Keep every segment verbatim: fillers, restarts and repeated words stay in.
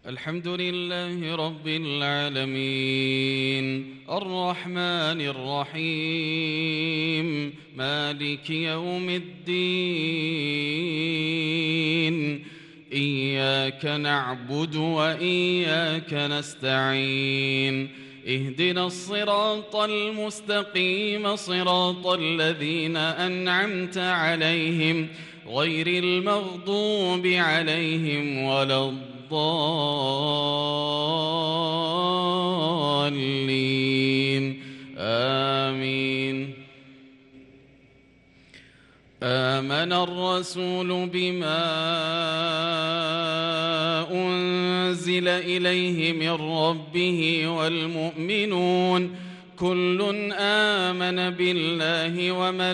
الحمد لله رب العالمين الرحمن الرحيم مالك يوم الدين إياك نعبد وإياك نستعين اهدنا الصراط المستقيم صراط الذين أنعمت عليهم غير المغضوب عليهم ولا الضالين آمين. آمن الرسول بما أنزل إليه من ربه والمؤمنون كل آمن بالله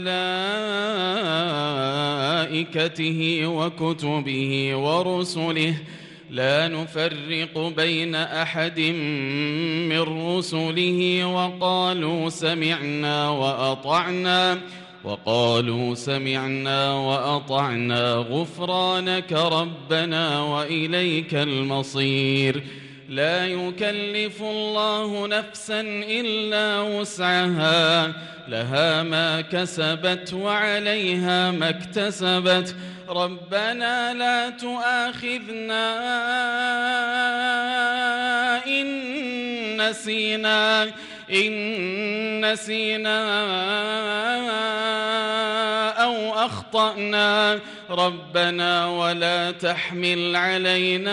وملائكته وكتبه ورسله لا نفرق بين أحد من رسله وقالوا سمعنا وأطعنا وقالوا سمعنا وأطعنا غفرانك ربنا وإليك المصير. لا يكلف الله نفسا إلا وسعها لها ما كسبت وعليها ما اكتسبت ربنا لا تؤاخذنا إن نسينا إن نسينا أو أخطأنا ربنا ولا تحمل علينا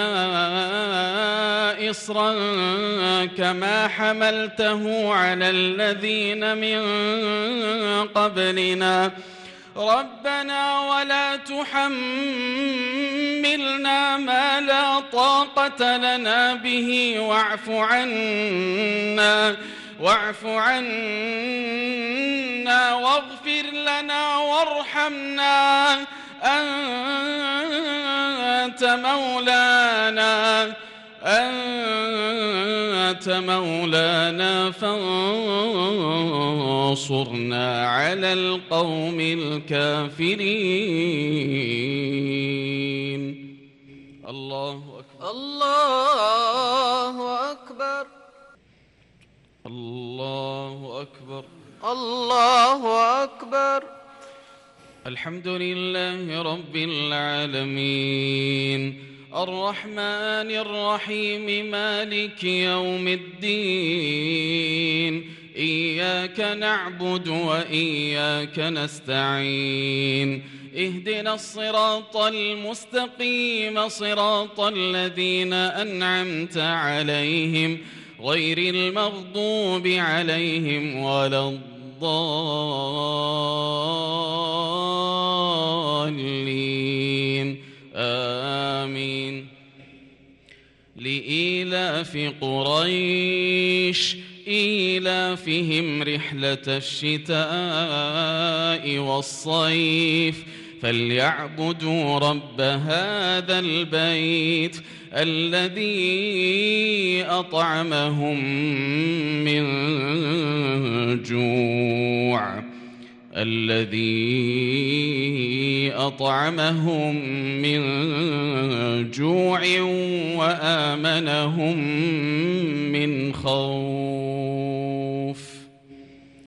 إصرا كما حملته على الذين من قبلنا ربنا ولا تحملنا ما لا طاقة لنا به واعف عنا واعف عنا واغفر لنا وارحمنا أنت مولانا أنت مولانا فانصرنا على القوم الكافرين. الله أكبر الله أكبر الله أكبر الله أكبر. الحمد لله رب العالمين الرحمن الرحيم مالك يوم الدين إياك نعبد وإياك نستعين اهدنا الصراط المستقيم صراط الذين أنعمت عليهم غير المغضوب عليهم ولا الضالين آمين. لإيلاف قريش إيلافهم رحلة الشتاء والصيف فليعبدوا رب هذا البيت الذي أطعمهم من جوع الذي أطعمهم من جوع وآمنهم من خوف.